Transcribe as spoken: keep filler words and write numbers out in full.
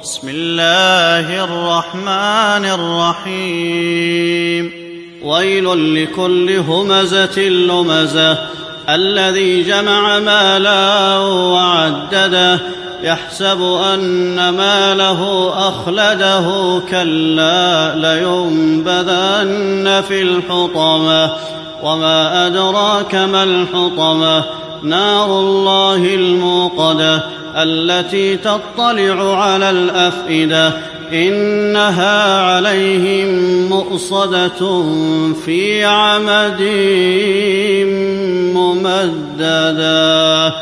بسم الله الرحمن الرحيم ويل لكل همزة لمزة الذي جمع مالا وعدده يحسب أن ماله أخلده كلا لينبذن في الحطمة وما أدراك ما الحطمة نار الله الموقدة التي تطلع على الأفئدة إنها عليهم مؤصدة في عمد ممددة.